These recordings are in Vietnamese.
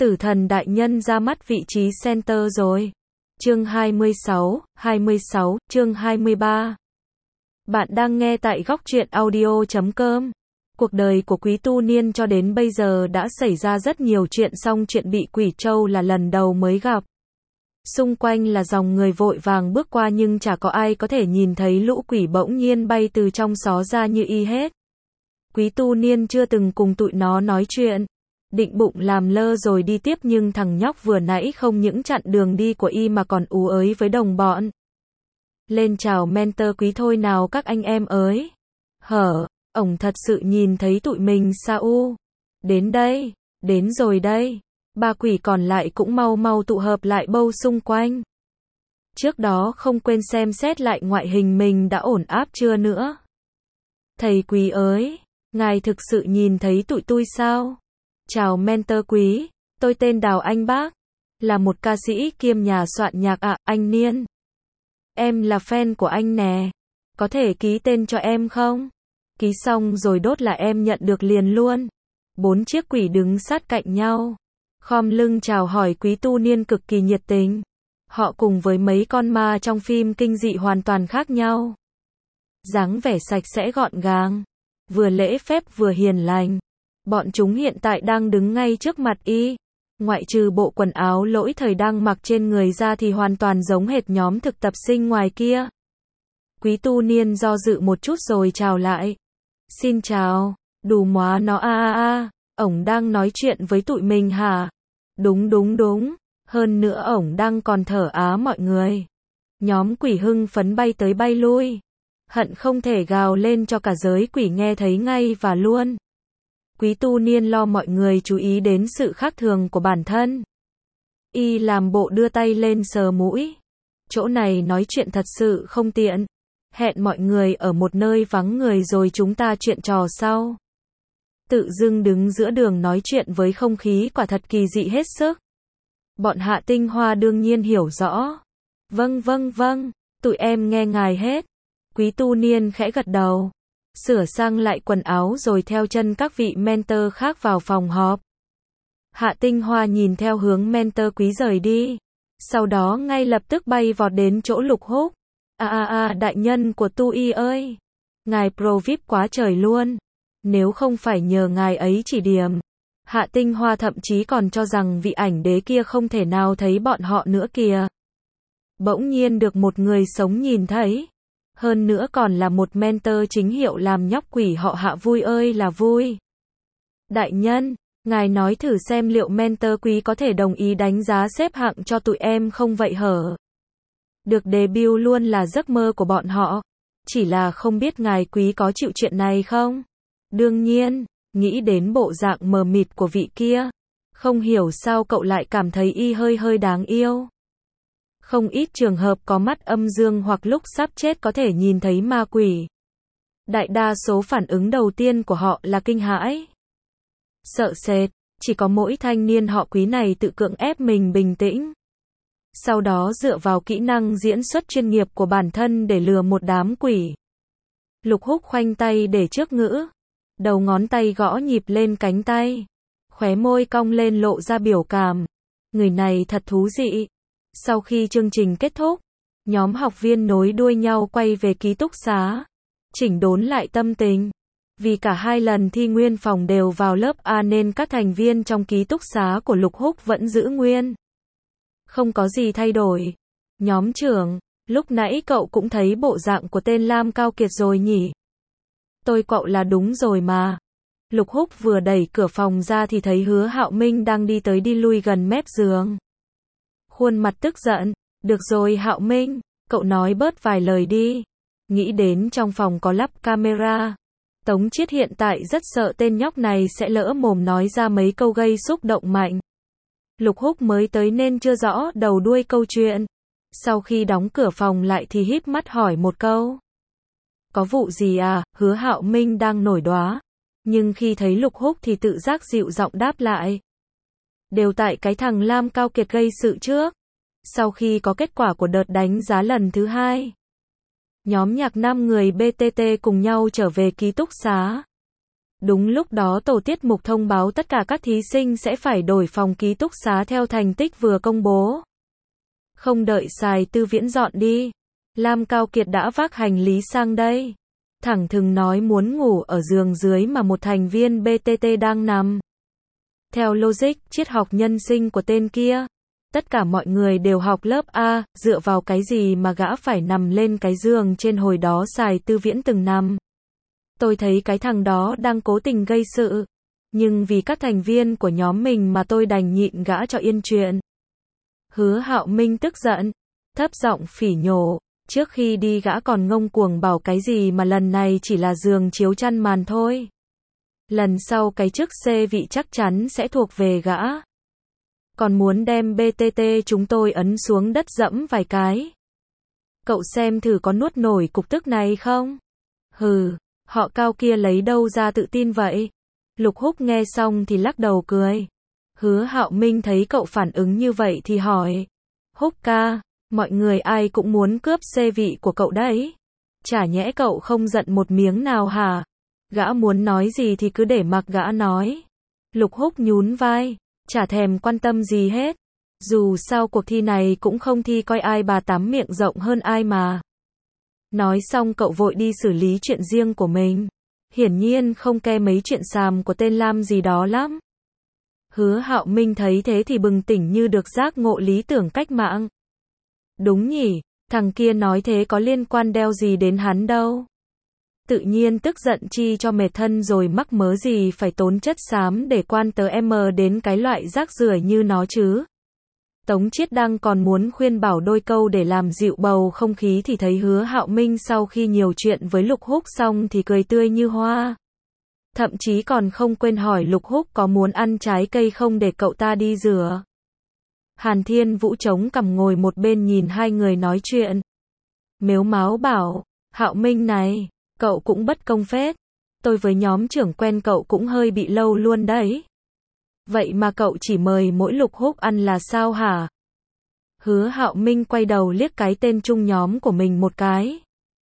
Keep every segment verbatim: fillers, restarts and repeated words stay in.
Tử thần đại nhân ra mắt vị trí center rồi. Chương hai mươi sáu, hai mươi sáu, chương hai mươi ba. Bạn đang nghe tại góc truyện audio chấm com. Cuộc đời của Quý Tu Niên cho đến bây giờ đã xảy ra rất nhiều chuyện, song chuyện bị quỷ trâu là lần đầu mới gặp. Xung quanh là dòng người vội vàng bước qua nhưng chả có ai có thể nhìn thấy lũ quỷ bỗng nhiên bay từ trong xó ra như y hết. Quý Tu Niên chưa từng cùng tụi nó nói chuyện, định bụng làm lơ rồi đi tiếp, nhưng thằng nhóc vừa nãy không những chặn đường đi của y mà còn ú ới với đồng bọn. Lên chào mentor Quý thôi nào các anh em ơi. Hở, ổng thật sự nhìn thấy tụi mình sao u. Đến đây, đến rồi đây. Ba quỷ còn lại cũng mau mau tụ hợp lại bâu xung quanh. Trước đó không quên xem xét lại ngoại hình mình đã ổn áp chưa nữa. Thầy Quý ơi, ngài thực sự nhìn thấy tụi tôi sao? Chào mentor Quý, tôi tên Đào Anh Bác, là một ca sĩ kiêm nhà soạn nhạc ạ, à, anh Niên. Em là fan của anh nè, có thể ký tên cho em không? Ký xong rồi đốt là em nhận được liền luôn. Bốn chiếc quỷ đứng sát cạnh nhau, khom lưng chào hỏi Quý Tu Niên cực kỳ nhiệt tình. Họ cùng với mấy con ma trong phim kinh dị hoàn toàn khác nhau. Dáng vẻ sạch sẽ gọn gàng, vừa lễ phép vừa hiền lành. Bọn chúng hiện tại đang đứng ngay trước mặt y. Ngoại trừ bộ quần áo lỗi thời đang mặc trên người ra thì hoàn toàn giống hệt nhóm thực tập sinh ngoài kia. Quý Tu Niên do dự một chút rồi chào lại. Xin chào, đù móa nó a a a, ổng đang nói chuyện với tụi mình hả? Đúng đúng đúng, hơn nữa ổng đang còn thở á mọi người. Nhóm quỷ hưng phấn bay tới bay lui, hận không thể gào lên cho cả giới quỷ nghe thấy ngay và luôn. Quý Tu Niên lo mọi người chú ý đến sự khác thường của bản thân. Y làm bộ đưa tay lên sờ mũi. Chỗ này nói chuyện thật sự không tiện. Hẹn mọi người ở một nơi vắng người rồi chúng ta chuyện trò sau. Tự dưng đứng giữa đường nói chuyện với không khí quả thật kỳ dị hết sức. Bọn Hạ Tinh Hoa đương nhiên hiểu rõ. Vâng vâng vâng, tụi em nghe ngài hết. Quý Tu Niên khẽ gật đầu. Sửa sang lại quần áo rồi theo chân các vị mentor khác vào phòng họp. Hạ Tinh Hoa nhìn theo hướng mentor Quý rời đi. Sau đó ngay lập tức bay vọt đến chỗ Lục Húc. À à à, đại nhân của Tu Y ơi. Ngài pro vi ai pi quá trời luôn. Nếu không phải nhờ ngài ấy chỉ điểm, Hạ Tinh Hoa thậm chí còn cho rằng vị ảnh đế kia không thể nào thấy bọn họ nữa kìa. Bỗng nhiên được một người sống nhìn thấy. Hơn nữa còn là một mentor chính hiệu làm nhóc quỷ họ Hạ vui ơi là vui. Đại nhân, ngài nói thử xem liệu mentor Quý có thể đồng ý đánh giá xếp hạng cho tụi em không vậy hở? Được debut luôn là giấc mơ của bọn họ. Chỉ là không biết ngài Quý có chịu chuyện này không? Đương nhiên, nghĩ đến bộ dạng mờ mịt của vị kia. Không hiểu sao cậu lại cảm thấy y hơi hơi đáng yêu. Không ít trường hợp có mắt âm dương hoặc lúc sắp chết có thể nhìn thấy ma quỷ. Đại đa số phản ứng đầu tiên của họ là kinh hãi, sợ sệt, chỉ có mỗi thanh niên họ Quý này tự cưỡng ép mình bình tĩnh. Sau đó dựa vào kỹ năng diễn xuất chuyên nghiệp của bản thân để lừa một đám quỷ. Lục Húc khoanh tay để trước ngữ, đầu ngón tay gõ nhịp lên cánh tay, khóe môi cong lên lộ ra biểu cảm. Người này thật thú vị. Sau khi chương trình kết thúc, nhóm học viên nối đuôi nhau quay về ký túc xá, chỉnh đốn lại tâm tình. Vì cả hai lần thi nguyên phòng đều vào lớp A nên các thành viên trong ký túc xá của Lục Húc vẫn giữ nguyên. Không có gì thay đổi. Nhóm trưởng, lúc nãy cậu cũng thấy bộ dạng của tên Lam Cao Kiệt rồi nhỉ? Tôi cậu là đúng rồi mà. Lục Húc vừa đẩy cửa phòng ra thì thấy Hứa Hạo Minh đang đi tới đi lui gần mép giường. Khuôn mặt tức giận. Được rồi Hạo Minh, cậu nói bớt vài lời đi. Nghĩ đến trong phòng có lắp camera. Tống Chiết hiện tại rất sợ tên nhóc này sẽ lỡ mồm nói ra mấy câu gây xúc động mạnh. Lục Húc mới tới nên chưa rõ đầu đuôi câu chuyện. Sau khi đóng cửa phòng lại thì híp mắt hỏi một câu. Có vụ gì à? Hứa Hạo Minh đang nổi đoá. Nhưng khi thấy Lục Húc thì tự giác dịu giọng đáp lại. Đều tại cái thằng Lam Cao Kiệt gây sự trước. Sau khi có kết quả của đợt đánh giá lần thứ hai, nhóm nhạc năm người bê tê tê cùng nhau trở về ký túc xá. Đúng lúc đó tổ tiết mục thông báo tất cả các thí sinh sẽ phải đổi phòng ký túc xá theo thành tích vừa công bố. Không đợi Sài Tư Viễn dọn đi, Lam Cao Kiệt đã vác hành lý sang đây. Thẳng thừng nói muốn ngủ ở giường dưới mà một thành viên bê tê tê đang nằm. Theo logic, triết học nhân sinh của tên kia, tất cả mọi người đều học lớp A, dựa vào cái gì mà gã phải nằm lên cái giường trên hồi đó Sài Tư Viễn từng nằm. Tôi thấy cái thằng đó đang cố tình gây sự, nhưng vì các thành viên của nhóm mình mà tôi đành nhịn gã cho yên chuyện. Hứa Hạo Minh tức giận, thấp giọng phỉ nhổ, trước khi đi gã còn ngông cuồng bảo cái gì mà lần này chỉ là giường chiếu chăn màn thôi. Lần sau cái chức C vị chắc chắn sẽ thuộc về gã. Còn muốn đem bê tê tê chúng tôi ấn xuống đất dẫm vài cái. Cậu xem thử có nuốt nổi cục tức này không? Hừ, họ Cao kia lấy đâu ra tự tin vậy? Lục Húc nghe xong thì lắc đầu cười. Hứa Hạo Minh thấy cậu phản ứng như vậy thì hỏi. Húc ca, mọi người ai cũng muốn cướp C vị của cậu đấy. Chả nhẽ cậu không giận một miếng nào hả? Gã muốn nói gì thì cứ để mặc gã nói. Lục Húc nhún vai, chả thèm quan tâm gì hết. Dù sao cuộc thi này cũng không thi coi ai bà tám miệng rộng hơn ai mà. Nói xong cậu vội đi xử lý chuyện riêng của mình. Hiển nhiên không ke mấy chuyện xàm của tên Lam gì đó lắm. Hứa Hạo Minh thấy thế thì bừng tỉnh như được giác ngộ lý tưởng cách mạng. Đúng nhỉ, thằng kia nói thế có liên quan đeo gì đến hắn đâu. Tự nhiên tức giận chi cho mệt thân rồi mắc mớ gì phải tốn chất xám để quan tớ em đến cái loại rác rưởi như nó chứ. Tống Chiết Đăng còn muốn khuyên bảo đôi câu để làm dịu bầu không khí thì thấy Hứa Hạo Minh sau khi nhiều chuyện với Lục Húc xong thì cười tươi như hoa. Thậm chí còn không quên hỏi Lục Húc có muốn ăn trái cây không để cậu ta đi rửa. Hàn Thiên Vũ chống cằm ngồi một bên nhìn hai người nói chuyện. Mếu máo bảo, Hạo Minh này, cậu cũng bất công phết. Tôi với nhóm trưởng quen cậu cũng hơi bị lâu luôn đấy. Vậy mà cậu chỉ mời mỗi Lục Húc ăn là sao hả? Hứa Hạo Minh quay đầu liếc cái tên chung nhóm của mình một cái.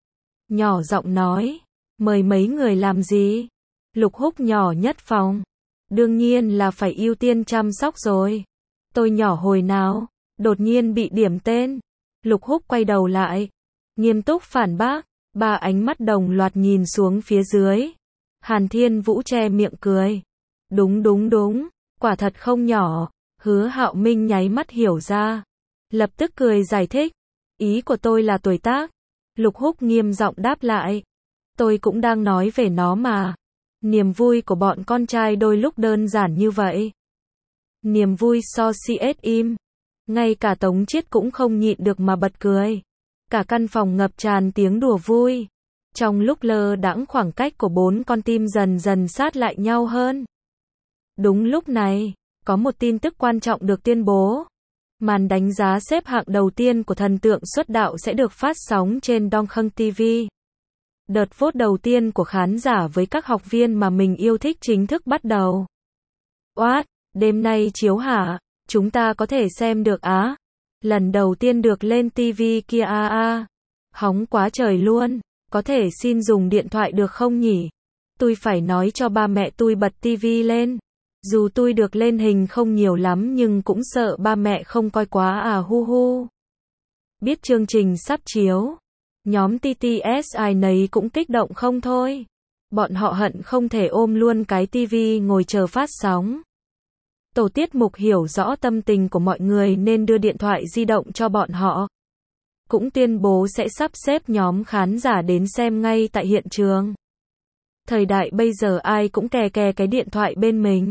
Nhỏ giọng nói, mời mấy người làm gì? Lục Húc nhỏ nhất phòng. Đương nhiên là phải ưu tiên chăm sóc rồi. Tôi nhỏ hồi nào, đột nhiên bị điểm tên. Lục Húc quay đầu lại, nghiêm túc phản bác, ba ánh mắt đồng loạt nhìn xuống phía dưới. Hàn Thiên Vũ che miệng cười. Đúng đúng đúng, quả thật không nhỏ. Hứa Hạo Minh nháy mắt hiểu ra. Lập tức cười giải thích. Ý của tôi là tuổi tác. Lục Húc nghiêm giọng đáp lại. Tôi cũng đang nói về nó mà. Niềm vui của bọn con trai đôi lúc đơn giản như vậy. Niềm vui so xê ét im. Ngay cả Tống Chiết cũng không nhịn được mà bật cười. Cả căn phòng ngập tràn tiếng đùa vui. Trong lúc lơ đãng khoảng cách của bốn con tim dần dần sát lại nhau hơn. Đúng lúc này, có một tin tức quan trọng được tuyên bố. Màn đánh giá xếp hạng đầu tiên của thần tượng xuất đạo sẽ được phát sóng trên Dong Khang ti vi. Đợt vote đầu tiên của khán giả với các học viên mà mình yêu thích chính thức bắt đầu. Oát, đêm nay chiếu hả? Chúng ta có thể xem được á? Lần đầu tiên được lên ti vi kia a a. Hóng quá trời luôn. Có thể xin dùng điện thoại được không nhỉ? Tôi phải nói cho ba mẹ tôi bật ti vi lên. Dù tôi được lên hình không nhiều lắm nhưng cũng sợ ba mẹ không coi quá à hu hu. Biết chương trình sắp chiếu. Nhóm tê tê ét i nấy cũng kích động không thôi. Bọn họ hận không thể ôm luôn cái tivi ngồi chờ phát sóng. Tổ tiết mục hiểu rõ tâm tình của mọi người nên đưa điện thoại di động cho bọn họ. Cũng tuyên bố sẽ sắp xếp nhóm khán giả đến xem ngay tại hiện trường. Thời đại bây giờ ai cũng kè kè cái điện thoại bên mình.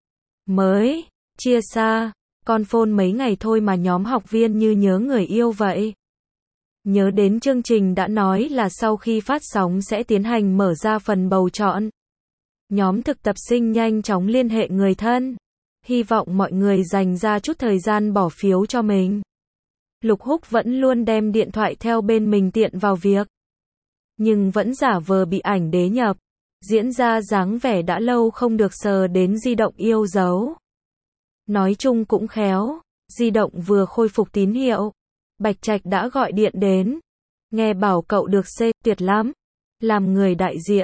Mới, chia xa, con phone mấy ngày thôi mà nhóm học viên như nhớ người yêu vậy. Nhớ đến chương trình đã nói là sau khi phát sóng sẽ tiến hành mở ra phần bầu chọn. Nhóm thực tập sinh nhanh chóng liên hệ người thân. Hy vọng mọi người dành ra chút thời gian bỏ phiếu cho mình. Lục Húc vẫn luôn đem điện thoại theo bên mình tiện vào việc. Nhưng vẫn giả vờ bị ảnh đế nhập. Diễn ra dáng vẻ đã lâu không được sờ đến di động yêu dấu. Nói chung cũng khéo. Di động vừa khôi phục tín hiệu. Bạch Trạch đã gọi điện đến. Nghe bảo cậu được C, tuyệt lắm. Làm người đại diện,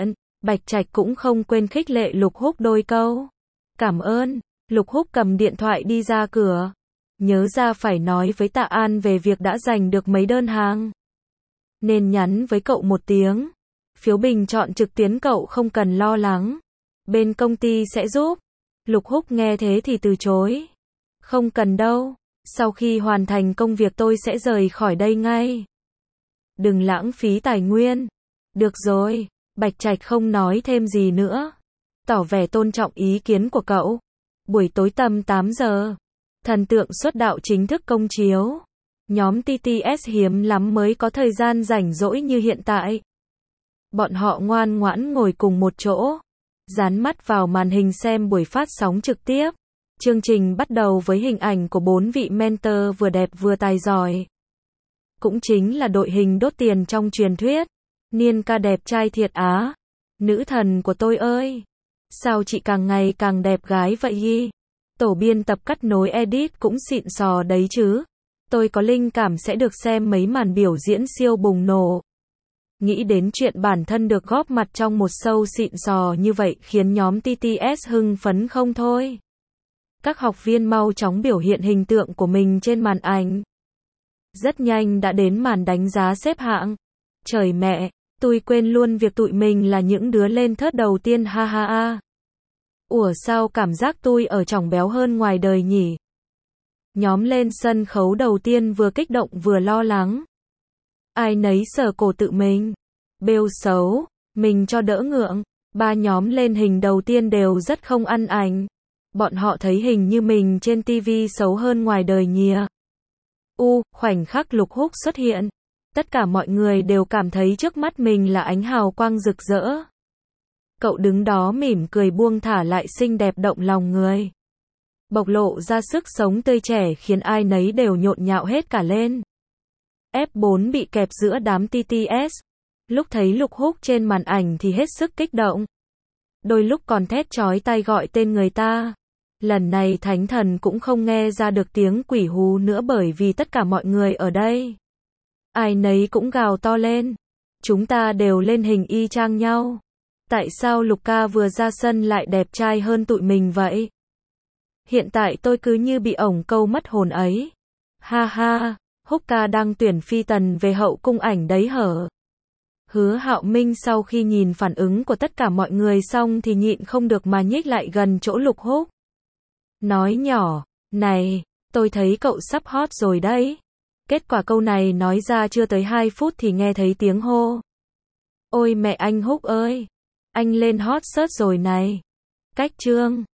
Bạch Trạch cũng không quên khích lệ Lục Húc đôi câu. Cảm ơn. Lục Húc cầm điện thoại đi ra cửa. Nhớ ra phải nói với Tạ An về việc đã giành được mấy đơn hàng. Nên nhắn với cậu một tiếng. Phiếu bình chọn trực tuyến cậu không cần lo lắng. Bên công ty sẽ giúp. Lục Húc nghe thế thì từ chối. Không cần đâu. Sau khi hoàn thành công việc tôi sẽ rời khỏi đây ngay. Đừng lãng phí tài nguyên. Được rồi. Bạch Trạch không nói thêm gì nữa. Tỏ vẻ tôn trọng ý kiến của cậu. Buổi tối tầm tám giờ. Thần tượng xuất đạo chính thức công chiếu. Nhóm tê tê ét hiếm lắm mới có thời gian rảnh rỗi như hiện tại. Bọn họ ngoan ngoãn ngồi cùng một chỗ. Dán mắt vào màn hình xem buổi phát sóng trực tiếp. Chương trình bắt đầu với hình ảnh của bốn vị mentor vừa đẹp vừa tài giỏi. Cũng chính là đội hình đốt tiền trong truyền thuyết. Niên ca đẹp trai thiệt á. Nữ thần của tôi ơi. Sao chị càng ngày càng đẹp gái vậy y? Tổ biên tập cắt nối edit cũng xịn sò đấy chứ. Tôi có linh cảm sẽ được xem mấy màn biểu diễn siêu bùng nổ. Nghĩ đến chuyện bản thân được góp mặt trong một show xịn sò như vậy khiến nhóm tê tê ét hưng phấn không thôi. Các học viên mau chóng biểu hiện hình tượng của mình trên màn ảnh. Rất nhanh đã đến màn đánh giá xếp hạng. Trời mẹ, tôi quên luôn việc tụi mình là những đứa lên thớt đầu tiên ha ha ha. Ủa sao cảm giác tôi ở trỏng béo hơn ngoài đời nhỉ? Nhóm lên sân khấu đầu tiên vừa kích động vừa lo lắng. Ai nấy sờ cổ tự mình. Bêu xấu, mình cho đỡ ngượng. Ba nhóm lên hình đầu tiên đều rất không ăn ảnh. Bọn họ thấy hình như mình trên ti vi xấu hơn ngoài đời nhìa. U, khoảnh khắc Lục Húc xuất hiện. Tất cả mọi người đều cảm thấy trước mắt mình là ánh hào quang rực rỡ. Cậu đứng đó mỉm cười buông thả lại xinh đẹp động lòng người. Bộc lộ ra sức sống tươi trẻ khiến ai nấy đều nhộn nhạo hết cả lên. ép bốn bị kẹp giữa đám tê tê ét. Lúc thấy Lục Húc trên màn ảnh thì hết sức kích động. Đôi lúc còn thét chói tai gọi tên người ta. Lần này thánh thần cũng không nghe ra được tiếng quỷ hú nữa bởi vì tất cả mọi người ở đây. Ai nấy cũng gào to lên. Chúng ta đều lên hình y chang nhau. Tại sao Lục ca vừa ra sân lại đẹp trai hơn tụi mình vậy? Hiện tại tôi cứ như bị ổng câu mất hồn ấy. Ha ha, Húc ca đang tuyển phi tần về hậu cung ảnh đấy hở? Hứa Hạo Minh sau khi nhìn phản ứng của tất cả mọi người xong thì nhịn không được mà nhích lại gần chỗ Lục Húc. Nói nhỏ, này, tôi thấy cậu sắp hot rồi đấy. Kết quả câu này nói ra chưa tới hai phút thì nghe thấy tiếng hô. Ôi mẹ anh Húc ơi, anh lên hot search rồi này. Cách chương